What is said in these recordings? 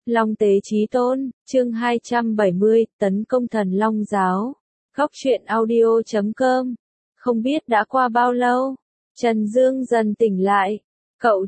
Long tế chí tôn, chương 270, tấn công thần Long giáo. Góc truyện audio.com. Không biết đã qua bao lâu, Trần Dương dần tỉnh lại. Cậu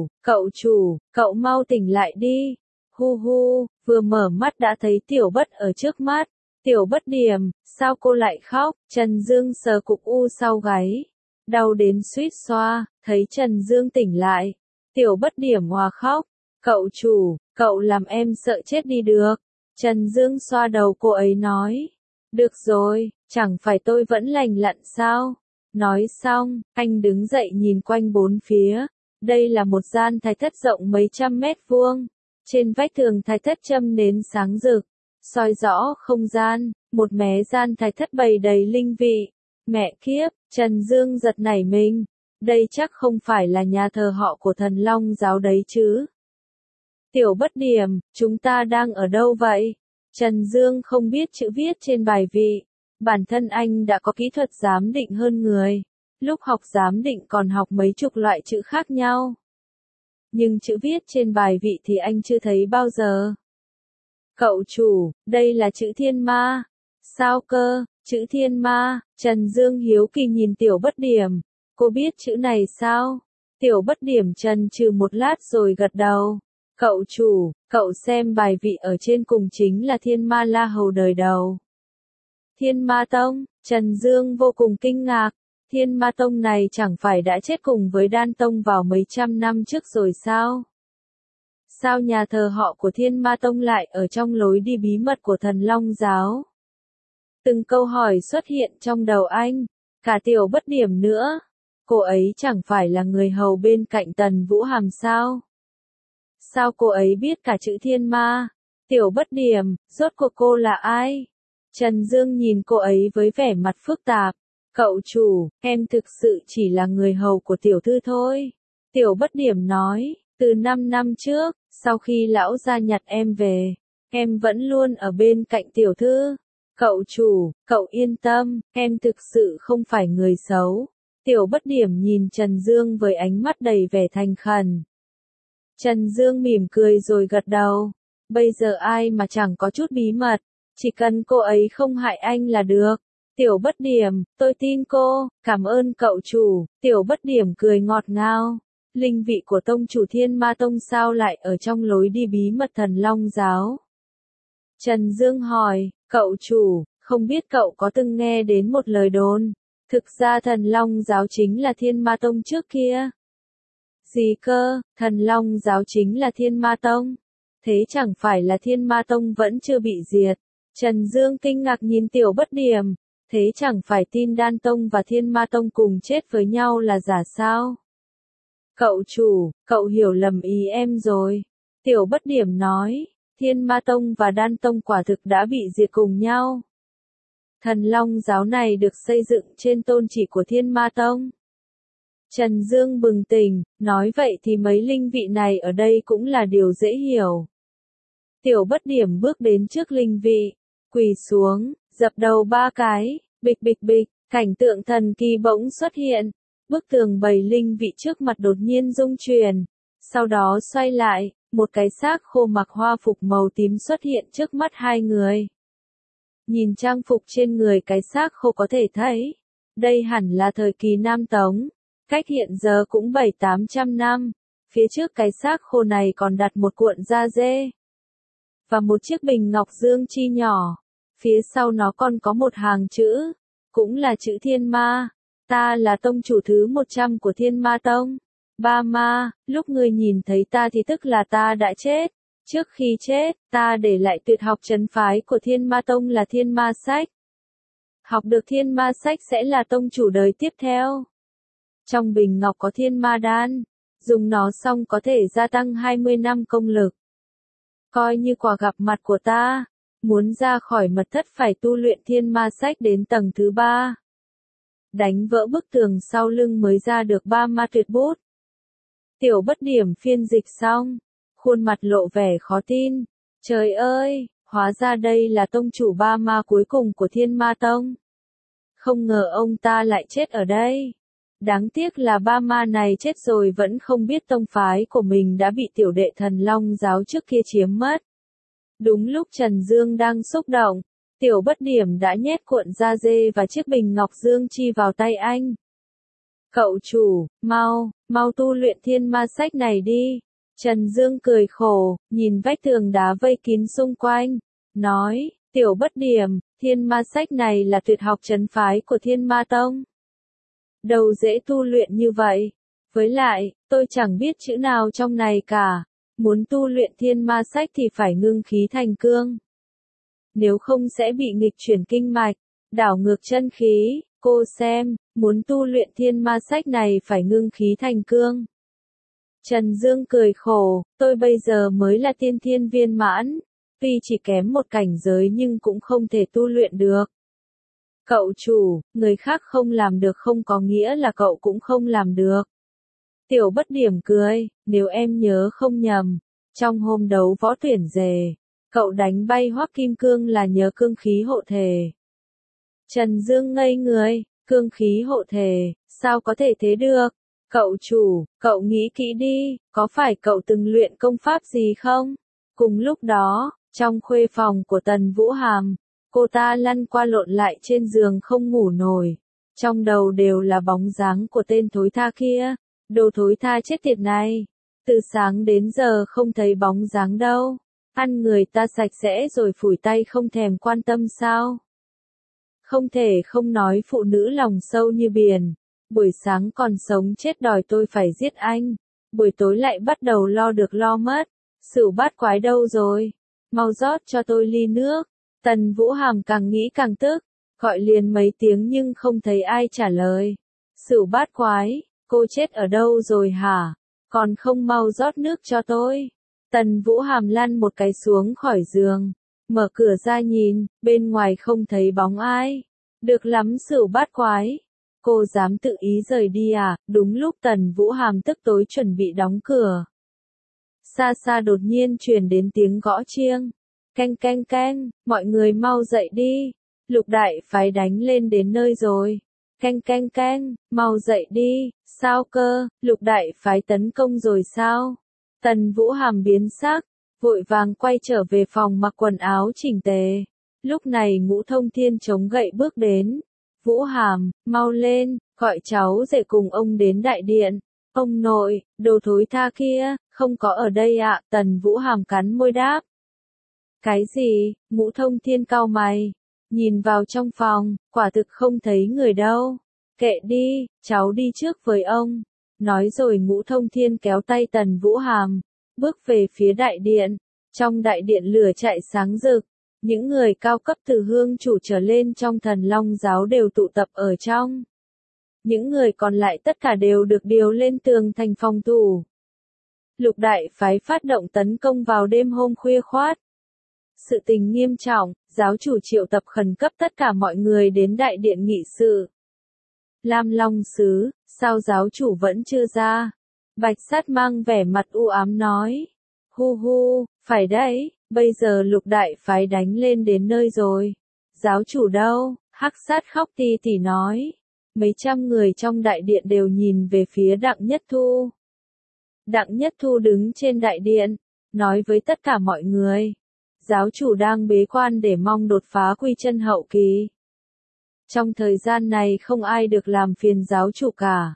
chủ, cậu mau tỉnh lại đi. Hu hu, vừa mở mắt đã thấy Tiểu Bất ở trước mắt. Tiểu Bất Điểm, sao cô lại khóc? Trần Dương sờ cục u sau gáy. Đau đến suýt xoa, thấy Trần Dương tỉnh lại. Tiểu Bất Điểm hòa khóc. Cậu chủ, cậu làm em sợ chết đi được. Trần Dương xoa đầu cô ấy nói. Được rồi, chẳng phải tôi vẫn lành lặn sao? Nói xong, anh đứng dậy nhìn quanh bốn phía. Đây là một gian thái thất rộng mấy trăm mét vuông. Trên vách tường thái thất châm nến sáng rực, soi rõ không gian, một mé gian thái thất bày đầy linh vị. Mẹ kiếp, Trần Dương giật nảy mình. Đây chắc không phải là nhà thờ họ của thần Long giáo đấy chứ. Tiểu Bất Điểm, chúng ta đang ở đâu vậy? Trần Dương không biết chữ viết trên bài vị. Bản thân anh đã có kỹ thuật giám định hơn người. Lúc học giám định còn học mấy chục loại chữ khác nhau. Nhưng chữ viết trên bài vị thì anh chưa thấy bao giờ. Cậu chủ, đây là chữ Thiên Ma. Sao cơ, chữ Thiên Ma? Trần Dương hiếu kỳ nhìn Tiểu Bất Điểm. Cô biết chữ này sao? Tiểu Bất Điểm chần chừ một lát rồi gật đầu. Cậu chủ, cậu xem bài vị ở trên cùng chính là Thiên Ma La Hầu đời đầu. Thiên Ma Tông, Trần Dương vô cùng kinh ngạc. Thiên Ma Tông này chẳng phải đã chết cùng với Đan Tông vào mấy trăm năm trước rồi sao? Sao nhà thờ họ của Thiên Ma Tông lại ở trong lối đi bí mật của thần Long giáo? Từng câu hỏi xuất hiện trong đầu anh, cả Tiểu Bất Điểm nữa. Cô ấy chẳng phải là người hầu bên cạnh Tần Vũ Hàm sao? Sao cô ấy biết cả chữ Thiên Ma? Tiểu Bất Điểm, rốt cuộc cô là ai? Trần Dương nhìn cô ấy với vẻ mặt phức tạp. Cậu chủ, em thực sự chỉ là người hầu của tiểu thư thôi. Tiểu Bất Điểm nói, từ 5 năm trước, sau khi lão gia nhặt em về, em vẫn luôn ở bên cạnh tiểu thư. Cậu chủ, cậu yên tâm, em thực sự không phải người xấu. Tiểu Bất Điểm nhìn Trần Dương với ánh mắt đầy vẻ thành khẩn. Trần Dương mỉm cười rồi gật đầu. Bây giờ ai mà chẳng có chút bí mật, chỉ cần cô ấy không hại anh là được. Tiểu Bất Điểm, tôi tin cô, cảm ơn cậu chủ. Tiểu Bất Điểm cười ngọt ngào. Linh vị của tông chủ Thiên Ma Tông sao lại ở trong lối đi bí mật thần Long giáo? Trần Dương hỏi, cậu chủ, không biết cậu có từng nghe đến một lời đồn. Thực ra thần Long giáo chính là Thiên Ma Tông trước kia. Gì cơ, thần Long giáo chính là Thiên Ma Tông? Thế chẳng phải là Thiên Ma Tông vẫn chưa bị diệt? Trần Dương kinh ngạc nhìn Tiểu Bất Điểm. Thế chẳng phải tin Đan Tông và Thiên Ma Tông cùng chết với nhau là giả sao? Cậu chủ, cậu hiểu lầm ý em rồi. Tiểu Bất Điểm nói, Thiên Ma Tông và Đan Tông quả thực đã bị diệt cùng nhau. Thần Long giáo này được xây dựng trên tôn chỉ của Thiên Ma Tông. Trần Dương bừng tỉnh, nói vậy thì mấy linh vị này ở đây cũng là điều dễ hiểu. Tiểu Bất Điểm bước đến trước linh vị, quỳ xuống, dập đầu 3 cái, bịch bịch bịch, cảnh tượng thần kỳ bỗng xuất hiện. Bức tường bày linh vị trước mặt đột nhiên rung chuyển. Sau đó xoay lại, một cái xác khô mặc hoa phục màu tím xuất hiện trước mắt hai người. Nhìn trang phục trên người cái xác khô có thể thấy, đây hẳn là thời kỳ Nam Tống, cách hiện giờ cũng 700-800 năm. Phía trước cái xác khô này còn đặt một cuộn da dê và một chiếc bình ngọc dương chi nhỏ. Phía sau nó còn có một hàng chữ, cũng là chữ Thiên Ma. Ta là tông chủ thứ 100 của Thiên Ma Tông. Ba ma, lúc ngươi nhìn thấy ta thì tức là ta đã chết. Trước khi chết, ta để lại tuyệt học trấn phái của Thiên Ma Tông là Thiên Ma Sách. Học được Thiên Ma Sách sẽ là tông chủ đời tiếp theo. Trong bình ngọc có Thiên Ma Đan, dùng nó xong có thể gia tăng 20 năm công lực. Coi như quà gặp mặt của ta. Muốn ra khỏi mật thất phải tu luyện Thiên Ma Sách đến tầng thứ 3. Đánh vỡ bức tường sau lưng mới ra được 3 ma tuyệt bút. Tiểu Bất Điểm phiên dịch xong, khuôn mặt lộ vẻ khó tin. Trời ơi, hóa ra đây là tông chủ 3 ma cuối cùng của Thiên Ma Tông. Không ngờ ông ta lại chết ở đây. Đáng tiếc là 3 ma này chết rồi vẫn không biết tông phái của mình đã bị tiểu đệ thần Long giáo trước kia chiếm mất. Đúng lúc Trần Dương đang xúc động, Tiểu Bất Điểm đã nhét cuộn da dê và chiếc bình ngọc dương chi vào tay anh. Cậu chủ, mau tu luyện thiên ma sách này đi. Trần Dương cười khổ, nhìn vách tường đá vây kín xung quanh, nói, Tiểu Bất Điểm, thiên ma sách này là tuyệt học trấn phái của Thiên Ma Tông. Đâu dễ tu luyện như vậy. Với lại, tôi chẳng biết chữ nào trong này cả. Muốn tu luyện thiên ma sách thì phải ngưng khí thành cương. Nếu không sẽ bị nghịch chuyển kinh mạch, đảo ngược chân khí. Cô xem, muốn tu luyện thiên ma sách này phải ngưng khí thành cương. Trần Dương cười khổ, tôi bây giờ mới là tiên thiên viên mãn. Tuy chỉ kém một cảnh giới nhưng cũng không thể tu luyện được. Cậu chủ, người khác không làm được không có nghĩa là cậu cũng không làm được. Tiểu Bất Điểm cười, nếu em nhớ không nhầm, trong hôm đấu võ tuyển dề, cậu đánh bay Hoắc Kim Cương là nhờ cương khí hộ thể. Trần Dương ngây người, cương khí hộ thể, sao có thể thế được? Cậu chủ, cậu nghĩ kỹ đi, có phải cậu từng luyện công pháp gì không? Cùng lúc đó, trong khuê phòng của Tần Vũ Hàm, cô ta lăn qua lộn lại trên giường không ngủ nổi. Trong đầu đều là bóng dáng của tên thối tha kia. Đồ thối tha chết tiệt này. Từ sáng đến giờ không thấy bóng dáng đâu. Ăn người ta sạch sẽ rồi phủi tay không thèm quan tâm sao? Không thể không nói phụ nữ lòng sâu như biển. Buổi sáng còn sống chết đòi tôi phải giết anh. Buổi tối lại bắt đầu lo được lo mất. Sửu bát quái đâu rồi? Mau rót cho tôi ly nước. Tần Vũ Hàm càng nghĩ càng tức. Gọi liền mấy tiếng nhưng không thấy ai trả lời. Sửu bát quái, cô chết ở đâu rồi hả? Còn không mau rót nước cho tôi. Tần Vũ Hàm lăn một cái xuống khỏi giường. Mở cửa ra nhìn, bên ngoài không thấy bóng ai. Được lắm Sửu bát quái. Cô dám tự ý rời đi à? Đúng lúc Tần Vũ Hàm tức tối chuẩn bị đóng cửa. Xa xa đột nhiên truyền đến tiếng gõ chiêng. Canh canh canh, mọi người mau dậy đi. Lục đại phái đánh lên đến nơi rồi. Canh canh canh, mau dậy đi. Sao cơ, lục đại phái tấn công rồi sao? Tần Vũ Hàm biến sắc, vội vàng quay trở về phòng mặc quần áo chỉnh tề. Lúc này Ngũ Thông Thiên chống gậy bước đến. Vũ Hàm, mau lên, gọi cháu rể cùng ông đến đại điện. Ông nội, đồ thối tha kia, không có ở đây ạ. Tần Vũ Hàm cắn môi đáp. Cái gì? Ngũ Thông Thiên cau mày. Nhìn vào trong phòng, quả thực không thấy người đâu. Kệ đi, cháu đi trước với ông. Nói rồi Ngũ Thông Thiên kéo tay Tần Vũ Hàm, bước về phía đại điện. Trong đại điện lửa chạy sáng rực. Những người cao cấp từ hương chủ trở lên trong Thần Long giáo đều tụ tập ở trong. Những người còn lại tất cả đều được điều lên tường thành phòng thủ. Lục đại phái phát động tấn công vào đêm hôm khuya khoát. Sự tình nghiêm trọng, giáo chủ triệu tập khẩn cấp tất cả mọi người đến đại điện nghị sự. Lam Long Sứ, sao giáo chủ vẫn chưa ra? Bạch Sát mang vẻ mặt u ám nói. Hu hu, phải đấy, bây giờ lục đại phái đánh lên đến nơi rồi. Giáo chủ đâu? Hắc Sát khóc ti tỉ nói. Mấy trăm người trong đại điện đều nhìn về phía Đặng Nhất Thu. Đặng Nhất Thu đứng trên đại điện, nói với tất cả mọi người. Giáo chủ đang bế quan để mong đột phá quy chân hậu kỳ. Trong thời gian này không ai được làm phiền giáo chủ cả.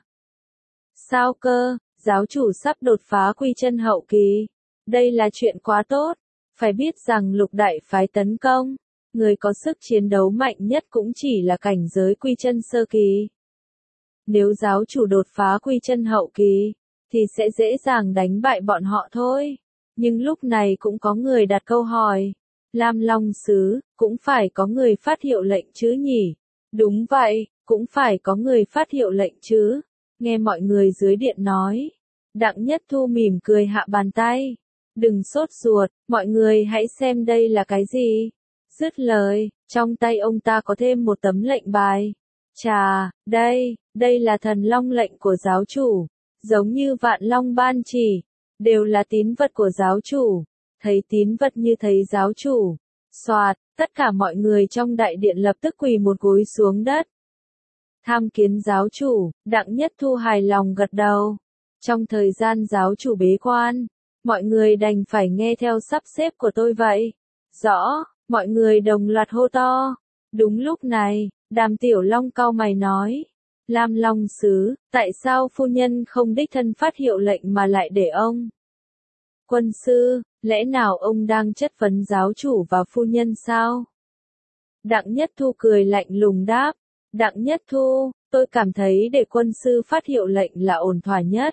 Sao cơ, giáo chủ sắp đột phá quy chân hậu kỳ. Đây là chuyện quá tốt. Phải biết rằng lục đại phái tấn công, người có sức chiến đấu mạnh nhất cũng chỉ là cảnh giới quy chân sơ kỳ. Nếu giáo chủ đột phá quy chân hậu kỳ, thì sẽ dễ dàng đánh bại bọn họ thôi. Nhưng lúc này cũng có người đặt câu hỏi. Lam Long Sứ, cũng phải có người phát hiệu lệnh chứ nhỉ? Đúng vậy, cũng phải có người phát hiệu lệnh chứ. Nghe mọi người dưới điện nói. Đặng Nhất Thu mỉm cười hạ bàn tay. Đừng sốt ruột, mọi người hãy xem đây là cái gì. Dứt lời, trong tay ông ta có thêm một tấm lệnh bài. Chà, đây là thần long lệnh của giáo chủ. Giống như Vạn Long ban chỉ. Đều là tín vật của giáo chủ. Thấy tín vật như thấy giáo chủ. Soạt, tất cả mọi người trong đại điện lập tức quỳ một gối xuống đất. Tham kiến giáo chủ, Đặng Nhất Thu hài lòng gật đầu. Trong thời gian giáo chủ bế quan, mọi người đành phải nghe theo sắp xếp của tôi vậy. Rõ, mọi người đồng loạt hô to. Đúng lúc này, Đàm Tiểu Long cau mày nói. Lam Long Sứ, tại sao phu nhân không đích thân phát hiệu lệnh mà lại để ông? Quân sư, lẽ nào ông đang chất vấn giáo chủ và phu nhân sao? Đặng Nhất Thu cười lạnh lùng đáp. Đặng Nhất Thu, tôi cảm thấy để quân sư phát hiệu lệnh là ổn thỏa nhất.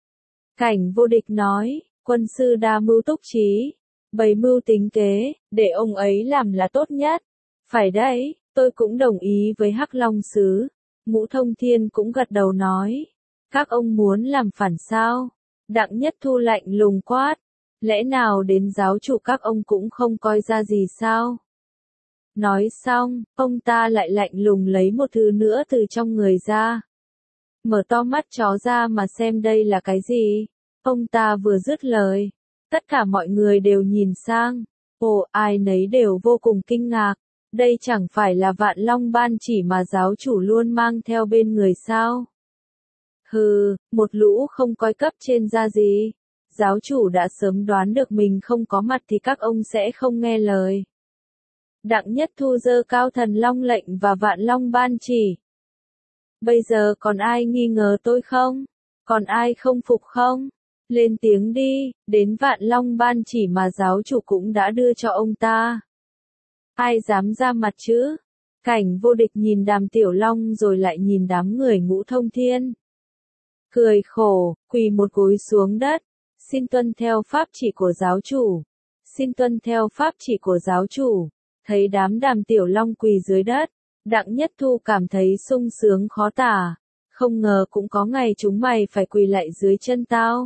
Cảnh Vô Địch nói, quân sư đa mưu túc trí, bày mưu tính kế, để ông ấy làm là tốt nhất. Phải đấy, tôi cũng đồng ý với Hắc Long Sứ. Ngũ Thông Thiên cũng gật đầu nói. Các ông muốn làm phản sao? Đặng Nhất Thu lạnh lùng quát. Lẽ nào đến giáo chủ các ông cũng không coi ra gì sao? Nói xong, ông ta lại lạnh lùng lấy một thứ nữa từ trong người ra. Mở to mắt chó ra mà xem đây là cái gì? Ông ta vừa dứt lời. Tất cả mọi người đều nhìn sang. Ồ, ai nấy đều vô cùng kinh ngạc. Đây chẳng phải là Vạn Long Ban chỉ mà giáo chủ luôn mang theo bên người sao? Hừ, một lũ không coi cấp trên ra gì. Giáo chủ đã sớm đoán được mình không có mặt thì các ông sẽ không nghe lời. Đặng Nhất Thu giơ cao Thần Long lệnh và Vạn Long Ban chỉ. Bây giờ còn ai nghi ngờ tôi không? Còn ai không phục không? Lên tiếng đi, đến Vạn Long Ban chỉ mà giáo chủ cũng đã đưa cho ông ta. Ai dám ra mặt chứ? Cảnh Vô Địch nhìn Đàm Tiểu Long rồi lại nhìn đám người Ngũ Thông Thiên. Cười khổ, quỳ một gối xuống đất. Xin tuân theo pháp chỉ của giáo chủ. Xin tuân theo pháp chỉ của giáo chủ. Thấy đám Đàm Tiểu Long quỳ dưới đất, Đặng Nhất Thu cảm thấy sung sướng khó tả. Không ngờ cũng có ngày chúng mày phải quỳ lại dưới chân tao.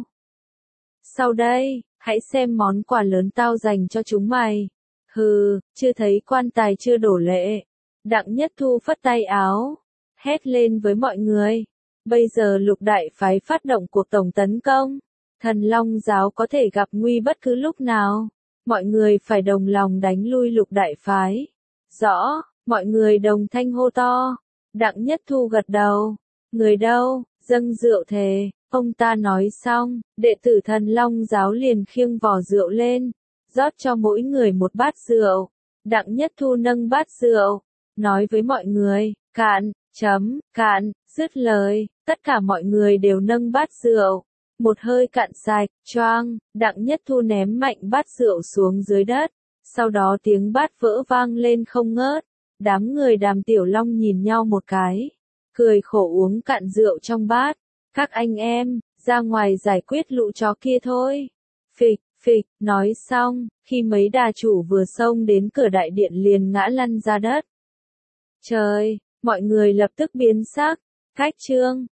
Sau đây, hãy xem món quà lớn tao dành cho chúng mày. Hừ, chưa thấy quan tài chưa đổ lệ. Đặng Nhất Thu phất tay áo, hét lên với mọi người. Bây giờ Lục Đại Phái phát động cuộc tổng tấn công. Thần Long Giáo có thể gặp nguy bất cứ lúc nào. Mọi người phải đồng lòng đánh lui Lục Đại Phái. Rõ, mọi người đồng thanh hô to. Đặng Nhất Thu gật đầu. Người đâu, dâng rượu thề. Ông ta nói xong, đệ tử Thần Long Giáo liền khiêng vò rượu lên, rót cho mỗi người một bát rượu. Đặng Nhất Thu nâng bát rượu, nói với mọi người, cạn, cạn, dứt lời, tất cả mọi người đều nâng bát rượu. Một hơi cạn sạch, choang, Đặng Nhất Thu ném mạnh bát rượu xuống dưới đất, sau đó tiếng bát vỡ vang lên không ngớt. Đám người Đàm Tiểu Long nhìn nhau một cái, cười khổ uống cạn rượu trong bát. Các anh em, ra ngoài giải quyết lũ chó kia thôi. Phịch, phịch, nói xong, khi mấy đà chủ vừa xông đến cửa đại điện liền ngã lăn ra đất. Trời, mọi người lập tức biến sắc. Khách trương,